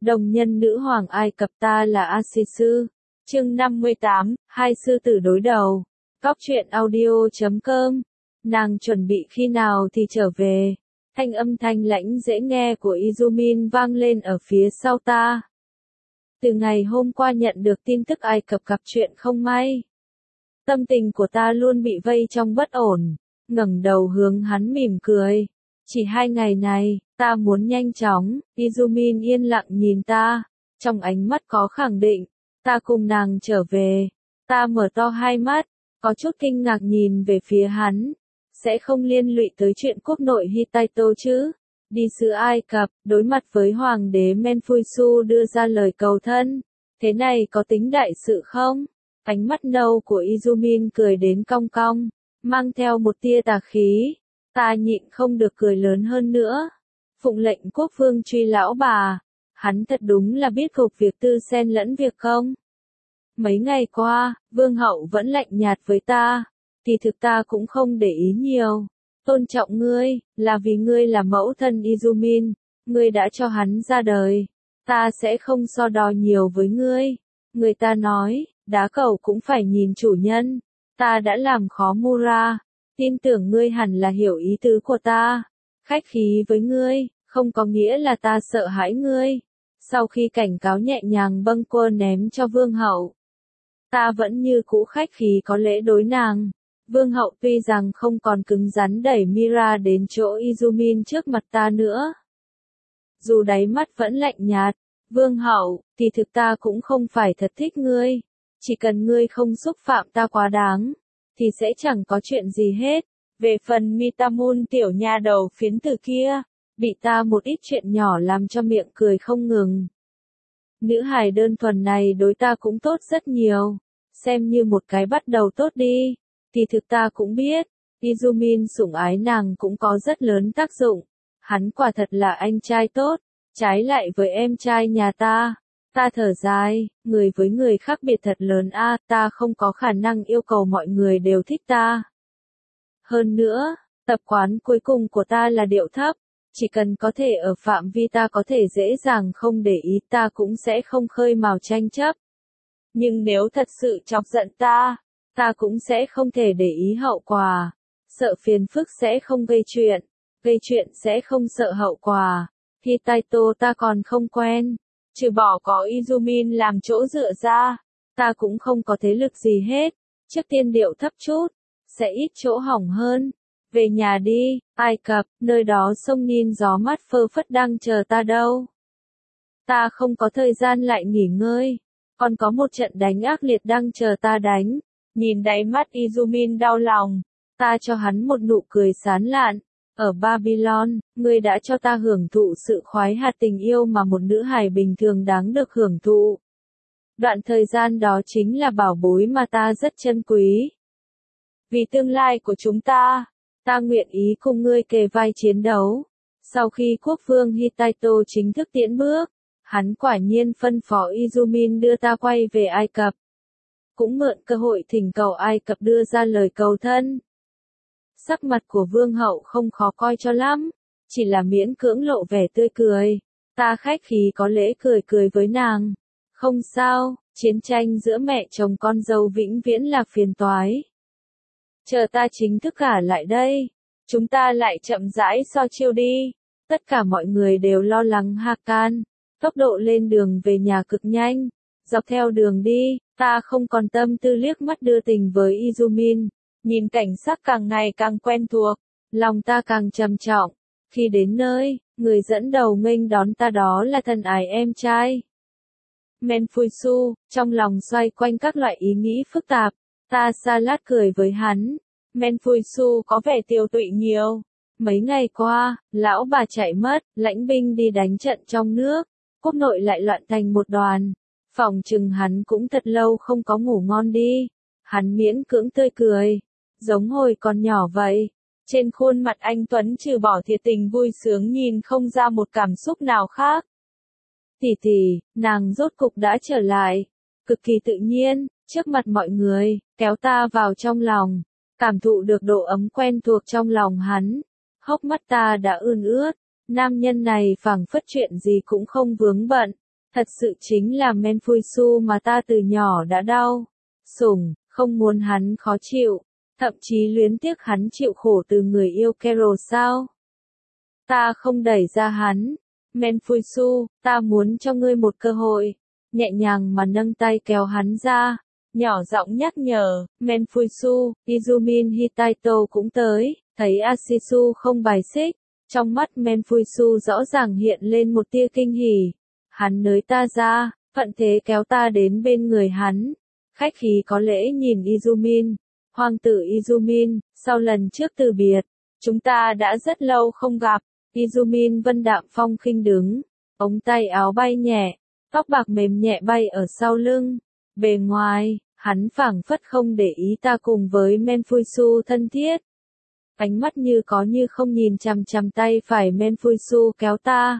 Đồng nhân nữ hoàng Ai Cập ta là Asisu. Chương 58, hai sư tử đối đầu. Cóc truyện audio.com. Nàng chuẩn bị khi nào thì trở về? Thanh âm thanh lãnh dễ nghe của Izumin vang lên ở phía sau ta. Từ ngày hôm qua nhận được tin tức Ai Cập gặp chuyện không may, tâm tình của ta luôn bị vây trong bất ổn. Ngẩng đầu hướng hắn mỉm cười. Chỉ 2 ngày này, ta muốn nhanh chóng. Izumin yên lặng nhìn ta, trong ánh mắt có khẳng định. Ta cùng nàng trở về. Ta mở to hai mắt, có chút kinh ngạc nhìn về phía hắn. Sẽ không liên lụy tới chuyện quốc nội Hittite chứ? Đi sứ Ai Cập, đối mặt với hoàng đế Menfuisu đưa ra lời cầu thân. Thế này có tính đại sự không? Ánh mắt nâu của Izumin cười đến cong cong, mang theo một tia tà khí. Ta nhịn không được cười lớn hơn nữa. Phụng lệnh quốc vương truy lão bà. Hắn thật đúng là biết gộp việc tư xen lẫn việc công. Mấy ngày qua, vương hậu vẫn lạnh nhạt với ta. Thì thực ta cũng không để ý nhiều. Tôn trọng ngươi, là vì ngươi là mẫu thân Izumin. Ngươi đã cho hắn ra đời. Ta sẽ không so đo nhiều với ngươi. Người ta nói, đá cầu cũng phải nhìn chủ nhân. Ta đã làm khó Mura. Tin tưởng ngươi hẳn là hiểu ý tứ của ta. Khách khí với ngươi, không có nghĩa là ta sợ hãi ngươi. Sau khi cảnh cáo nhẹ nhàng bâng quơ ném cho vương hậu, ta vẫn như cũ khách khí có lễ đối nàng. Vương hậu tuy rằng không còn cứng rắn đẩy Mira đến chỗ Izumin trước mặt ta nữa. Dù đáy mắt vẫn lạnh nhạt, vương hậu, thì thực ta cũng không phải thật thích ngươi. Chỉ cần ngươi không xúc phạm ta quá đáng, thì sẽ chẳng có chuyện gì hết. Về phần Mitamun tiểu nha đầu phiến tử kia, bị ta một ít chuyện nhỏ làm cho miệng cười không ngừng. Nữ hài đơn thuần này đối ta cũng tốt rất nhiều. Xem như một cái bắt đầu tốt đi. Thì thực ta cũng biết, Izumin sủng ái nàng cũng có rất lớn tác dụng. Hắn quả thật là anh trai tốt, trái lại với em trai nhà ta. Ta thở dài, người với người khác biệt thật lớn a, ta không có khả năng yêu cầu mọi người đều thích ta. Hơn nữa, tập quán cuối cùng của ta là điệu thấp, chỉ cần có thể ở phạm vi ta có thể dễ dàng không để ý ta cũng sẽ không khơi mào tranh chấp. Nhưng nếu thật sự chọc giận ta cũng sẽ không thể để ý hậu quả. Sợ phiền phức sẽ không gây chuyện sẽ không sợ hậu quả. Hittite ta còn không quen, trừ bỏ có Izumin làm chỗ dựa ra, ta cũng không có thế lực gì hết. Trước tiên điệu thấp chút, sẽ ít chỗ hỏng hơn. Về nhà đi, Ai Cập, nơi đó sông Nin gió mát phơ phất đang chờ ta đâu. Ta không có thời gian lại nghỉ ngơi, còn có một trận đánh ác liệt đang chờ ta đánh. Nhìn đáy mắt Izumin đau lòng, ta cho hắn một nụ cười sán lạn. Ở Babylon, ngươi đã cho ta hưởng thụ sự khoái hạt tình yêu mà một nữ hài bình thường đáng được hưởng thụ. Đoạn thời gian đó chính là bảo bối mà ta rất trân quý. Vì tương lai của chúng ta nguyện ý cùng ngươi kề vai chiến đấu. Sau khi quốc vương Hittite chính thức tiến bước, hắn quả nhiên phân phó Izumin đưa ta quay về Ai Cập. Cũng mượn cơ hội thỉnh cầu Ai Cập đưa ra lời cầu thân. Sắc mặt của vương hậu không khó coi cho lắm, chỉ là miễn cưỡng lộ vẻ tươi cười. Ta khách khí có lễ cười với nàng. Không sao, chiến tranh giữa mẹ chồng con dâu vĩnh viễn là phiền toái. Chờ ta chính thức gả lại đây, chúng ta lại chậm rãi so chiêu đi. Tất cả mọi người đều lo lắng Hakan. Tốc độ lên đường về nhà cực nhanh. Dọc theo đường đi, ta không còn tâm tư liếc mắt đưa tình với Izumin. Nhìn cảnh sắc càng ngày càng quen thuộc, lòng ta càng trầm trọng. Khi đến nơi, người dẫn đầu nghênh đón ta đó là thân ái em trai Menfuisu. Trong lòng xoay quanh các loại ý nghĩ phức tạp, ta xa lát cười với hắn. Menfuisu có vẻ tiêu tụy nhiều. Mấy ngày qua, lão bà chạy mất, lãnh binh đi đánh trận trong nước, quốc nội lại loạn thành một đoàn. Phòng chừng hắn cũng thật lâu không có ngủ ngon đi. Hắn miễn cưỡng tươi cười, giống hồi còn nhỏ vậy. Trên khuôn mặt anh Tuấn trừ bỏ thiệt tình vui sướng nhìn không ra một cảm xúc nào khác. Tỷ, nàng rốt cục đã trở lại. Cực kỳ tự nhiên, trước mặt mọi người, kéo ta vào trong lòng. Cảm thụ được độ ấm quen thuộc trong lòng hắn. Hốc mắt ta đã ươn ướt. Nam nhân này phảng phất chuyện gì cũng không vướng bận. Thật sự chính là Menfuisu mà ta từ nhỏ đã đau sủng, không muốn hắn khó chịu, thậm chí luyến tiếc hắn chịu khổ từ người yêu Carol sao? Ta không đẩy ra hắn. Menfuisu, ta muốn cho ngươi một cơ hội. Nhẹ nhàng mà nâng tay kéo hắn ra. Nhỏ giọng nhắc nhở, Menfuisu, Izumin Hitaito cũng tới, thấy Ashisu không bài xích. Trong mắt Menfuisu rõ ràng hiện lên một tia kinh hỉ. Hắn nới ta ra, thuận thế kéo ta đến bên người hắn. Khách khí có lễ nhìn Izumin. Hoàng tử Izumin, sau lần trước từ biệt, chúng ta đã rất lâu không gặp. Izumin vân đạm phong khinh đứng, ống tay áo bay nhẹ, tóc bạc mềm nhẹ bay ở sau lưng. Bề ngoài, hắn phảng phất không để ý ta cùng với Menfuisu thân thiết. Ánh mắt như có như không nhìn chằm chằm tay phải Menfuisu kéo ta.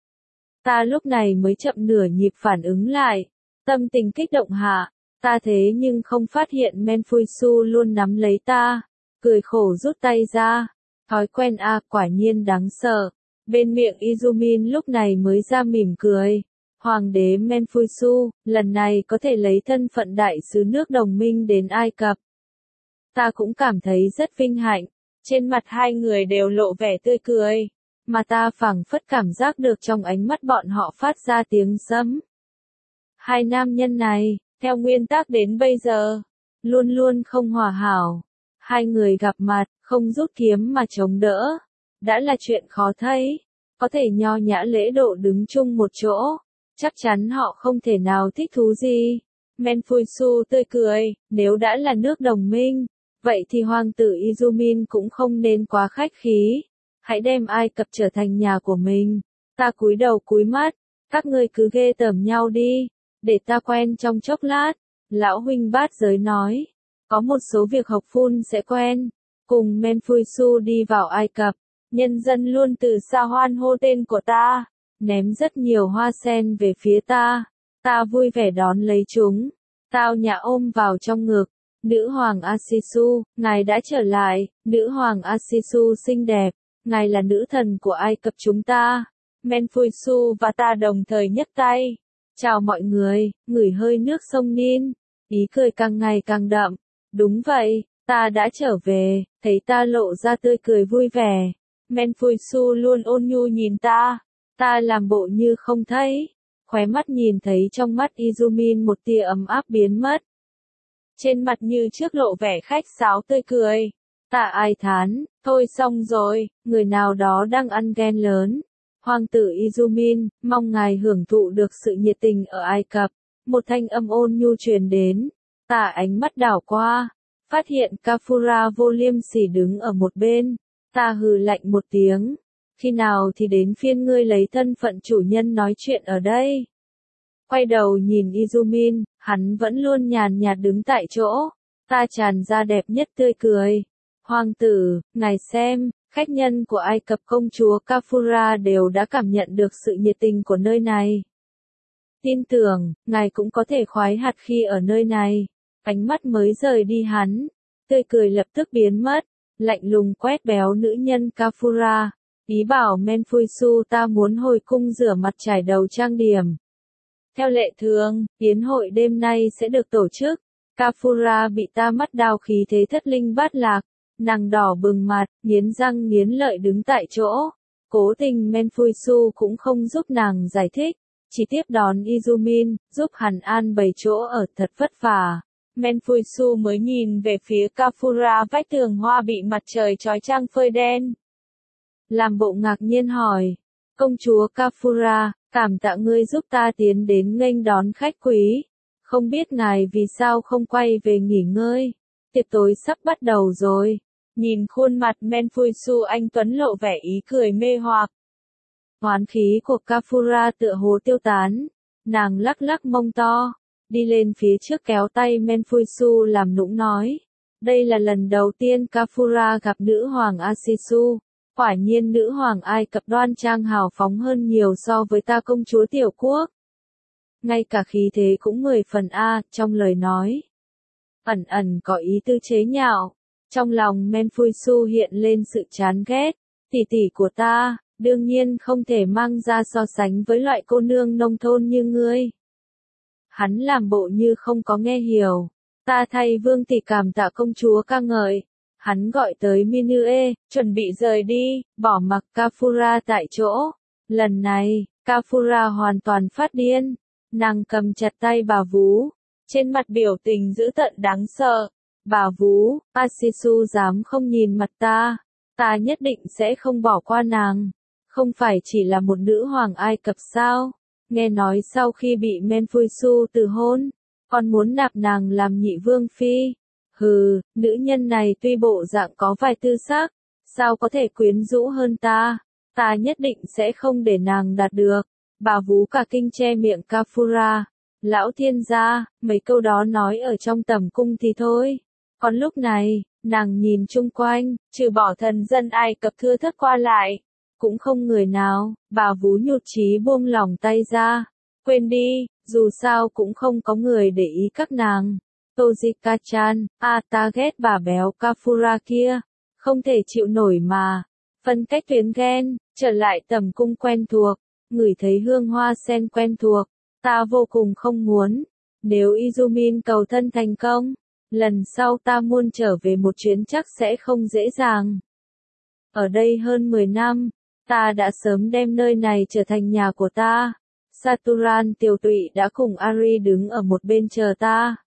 Ta lúc này mới chậm nửa nhịp phản ứng lại, tâm tình kích động hạ, ta thế nhưng không phát hiện Menfuisu luôn nắm lấy ta, cười khổ rút tay ra. Thói quen quả nhiên đáng sợ. Bên miệng Izumin lúc này mới ra mỉm cười. Hoàng đế Menfuisu, lần này có thể lấy thân phận đại sứ nước đồng minh đến Ai Cập. Ta cũng cảm thấy rất vinh hạnh. Trên mặt hai người đều lộ vẻ tươi cười. Mà ta phảng phất cảm giác được trong ánh mắt bọn họ phát ra tiếng sấm. Hai nam nhân này, theo nguyên tắc đến bây giờ, luôn luôn không hòa hảo. Hai người gặp mặt, không rút kiếm mà chống đỡ. Đã là chuyện khó thấy. Có thể nho nhã lễ độ đứng chung một chỗ. Chắc chắn họ không thể nào thích thú gì. Menfuisu tươi cười, nếu đã là nước đồng minh, vậy thì hoàng tử Izumin cũng không nên quá khách khí. Hãy đem Ai Cập trở thành nhà của mình. Ta cúi đầu cúi mắt, các ngươi cứ ghê tởm nhau đi, để ta quen trong chốc lát. Lão huynh bát giới nói, có một số việc học phun sẽ quen. Cùng Menfuisu đi vào Ai Cập, nhân dân luôn từ xa hoan hô tên của ta, ném rất nhiều hoa sen về phía ta. Ta vui vẻ đón lấy chúng, tao nhã ôm vào trong ngực. Nữ hoàng Ashisu, ngài đã trở lại. Nữ hoàng Ashisu xinh đẹp, ngài là nữ thần của Ai Cập chúng ta. Menfuisu và ta đồng thời nhấc tay. Chào mọi người, ngửi hơi nước sông Nin. Ý cười càng ngày càng đậm. Đúng vậy, ta đã trở về. Thấy ta lộ ra tươi cười vui vẻ. Menfuisu luôn ôn nhu nhìn ta. Ta làm bộ như không thấy. Khóe mắt nhìn thấy trong mắt Izumin một tia ấm áp biến mất. Trên mặt như trước lộ vẻ khách sáo tươi cười. Ta ai thán, thôi xong rồi, người nào đó đang ăn ghen lớn. Hoàng tử Izumin, mong ngài hưởng thụ được sự nhiệt tình ở Ai Cập. Một thanh âm ôn nhu truyền đến. Ta ánh mắt đảo qua, phát hiện Kafura vô liêm sỉ đứng ở một bên. Ta hừ lạnh một tiếng. Khi nào thì đến phiên ngươi lấy thân phận chủ nhân nói chuyện ở đây? Quay đầu nhìn Izumin, hắn vẫn luôn nhàn nhạt đứng tại chỗ. Ta tràn ra đẹp nhất tươi cười. Hoàng tử, ngài xem, khách nhân của Ai Cập công chúa Kafura đều đã cảm nhận được sự nhiệt tình của nơi này. Tin tưởng, ngài cũng có thể khoái hạt khi ở nơi này. Ánh mắt mới rời đi hắn. Tươi cười lập tức biến mất. Lạnh lùng quét béo nữ nhân Kafura. Ý bảo Menfuisu ta muốn hồi cung rửa mặt trải đầu trang điểm. Theo lệ thường, yến hội đêm nay sẽ được tổ chức. Kafura bị ta mắt đào khí thế thất linh bát lạc. Nàng đỏ bừng mặt, nghiến răng nghiến lợi đứng tại chỗ. Cố tình Menfuisu cũng không giúp nàng giải thích. Chỉ tiếp đón Izumin, giúp hắn an bày chỗ ở thật vất vả. Menfuisu mới nhìn về phía Kafura vách tường hoa bị mặt trời chói chang phơi đen. Làm bộ ngạc nhiên hỏi. Công chúa Kafura, cảm tạ ngươi giúp ta tiến đến nghênh đón khách quý. Không biết ngài vì sao không quay về nghỉ ngơi. Tiệc tối sắp bắt đầu rồi. Nhìn khuôn mặt Menfuisu anh tuấn lộ vẻ ý cười mê hoặc. Hoán khí của Kafura tựa hồ tiêu tán. Nàng lắc lắc mông to. Đi lên phía trước kéo tay Menfuisu làm nũng nói. Đây là lần đầu tiên Kafura gặp nữ hoàng Ashisu. Quả nhiên nữ hoàng Ai Cập đoan trang hào phóng hơn nhiều so với ta công chúa tiểu quốc. Ngay cả khí thế cũng 10 phần trong lời nói. Ẩn ẩn có ý tư chế nhạo. Trong lòng Menfuisu hiện lên sự chán ghét. Tỷ tỷ của ta, đương nhiên không thể mang ra so sánh với loại cô nương nông thôn như ngươi. Hắn làm bộ như không có nghe hiểu. Ta thay Vương tỷ cảm tạ công chúa ca ngợi. Hắn gọi tới Minue, chuẩn bị rời đi, bỏ mặc Kafura tại chỗ. Lần này, Kafura hoàn toàn phát điên. Nàng cầm chặt tay bà vú, trên mặt biểu tình dữ tợn đáng sợ. Bà vú, Asisu dám không nhìn mặt ta, ta nhất định sẽ không bỏ qua nàng. Không phải chỉ là một nữ hoàng Ai Cập sao? Nghe nói sau khi bị Menfuisu từ hôn, còn muốn nạp nàng làm nhị vương phi. Hừ, nữ nhân này tuy bộ dạng có vài tư sắc, sao có thể quyến rũ hơn ta? Ta nhất định sẽ không để nàng đạt được. Bà vú cả kinh che miệng Kafura. Lão thiên gia, mấy câu đó nói ở trong tẩm cung thì thôi. Còn lúc này, nàng nhìn chung quanh, trừ bỏ thần dân Ai Cập thưa thớt qua lại, cũng không người nào. Bà vú nhụt chí buông lỏng tay ra. Quên đi, dù sao cũng không có người để ý các nàng. Tojika-chan, ta ghét bà béo Kafura kia, không thể chịu nổi mà. Phân cách tuyến ghen, trở lại tầm cung quen thuộc, ngửi thấy hương hoa sen quen thuộc, ta vô cùng không muốn. Nếu Izumin cầu thân thành công, lần sau ta muốn trở về một chuyến chắc sẽ không dễ dàng. Ở đây hơn 10 năm, ta đã sớm đem nơi này trở thành nhà của ta. Saturan tiều tụy đã cùng Ari đứng ở một bên chờ ta.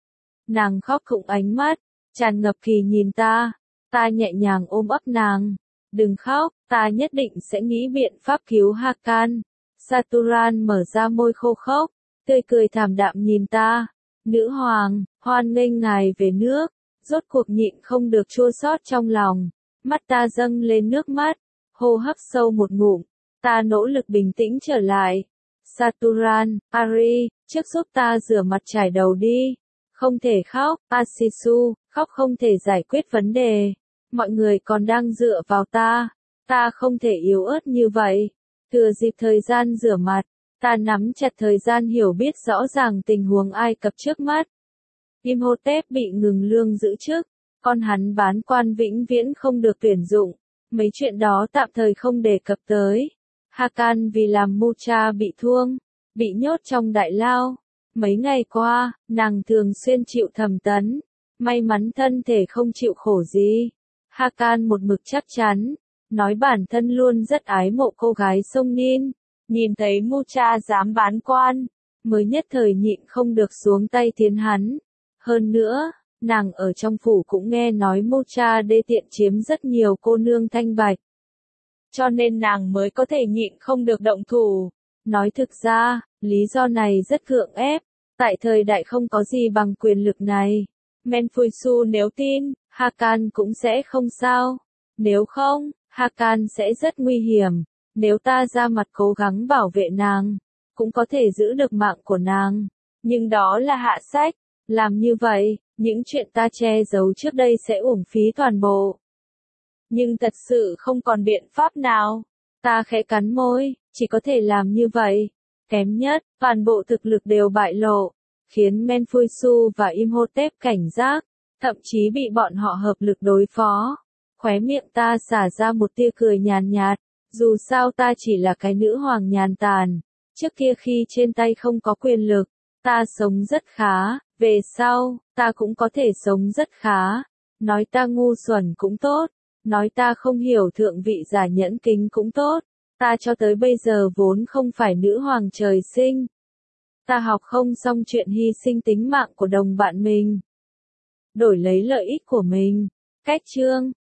Nàng khóc khủng ánh mắt, tràn ngập kỳ nhìn ta. Ta nhẹ nhàng ôm ấp nàng. Đừng khóc, ta nhất định sẽ nghĩ biện pháp cứu Hakan. Saturan mở ra môi khô khốc, tươi cười thảm đạm nhìn ta. Nữ hoàng, hoan nghênh ngài về nước. Rốt cuộc nhịn không được chua xót trong lòng. Mắt ta dâng lên nước mắt, hô hấp sâu một ngụm. Ta nỗ lực bình tĩnh trở lại. Saturan, Ari, trước giúp ta rửa mặt trải đầu đi. Không thể khóc, Asisu, khóc không thể giải quyết vấn đề. Mọi người còn đang dựa vào ta không thể yếu ớt như vậy. Thừa dịp thời gian rửa mặt, ta nắm chặt thời gian hiểu biết rõ ràng tình huống Ai Cập trước mắt. Imhotep bị ngừng lương giữ chức, con hắn bán quan vĩnh viễn không được tuyển dụng. Mấy chuyện đó tạm thời không đề cập tới. Hakan vì làm Mucha bị thương, bị nhốt trong đại lao. Mấy ngày qua, nàng thường xuyên chịu thẩm tấn. May mắn thân thể không chịu khổ gì. Hakan một mực chắc chắn, nói bản thân luôn rất ái mộ cô gái sông Nin. Nhìn thấy Mucha dám bán quan, mới nhất thời nhịn không được xuống tay thiến hắn. Hơn nữa, nàng ở trong phủ cũng nghe nói Mucha đê tiện chiếm rất nhiều cô nương thanh bạch. Cho nên nàng mới có thể nhịn không được động thủ. Nói thực ra, lý do này rất gượng ép. Tại thời đại không có gì bằng quyền lực này. Menfuisu nếu tin, Hakan cũng sẽ không sao. Nếu không, Hakan sẽ rất nguy hiểm. Nếu ta ra mặt cố gắng bảo vệ nàng, cũng có thể giữ được mạng của nàng. Nhưng đó là hạ sách. Làm như vậy, những chuyện ta che giấu trước đây sẽ uổng phí toàn bộ. Nhưng thật sự không còn biện pháp nào. Ta khẽ cắn môi, chỉ có thể làm như vậy. Kém nhất, toàn bộ thực lực đều bại lộ, khiến Menfuisu và Imhotep cảnh giác, thậm chí bị bọn họ hợp lực đối phó. Khóe miệng ta xả ra một tia cười nhàn nhạt, dù sao ta chỉ là cái nữ hoàng nhàn tản. Trước kia khi trên tay không có quyền lực, ta sống rất khá, về sau, ta cũng có thể sống rất khá. Nói ta ngu xuẩn cũng tốt, nói ta không hiểu thượng vị giả nhẫn kính cũng tốt. Ta cho tới bây giờ vốn không phải nữ hoàng trời sinh. Ta học không xong chuyện hy sinh tính mạng của đồng bạn mình, đổi lấy lợi ích của mình. Cách chương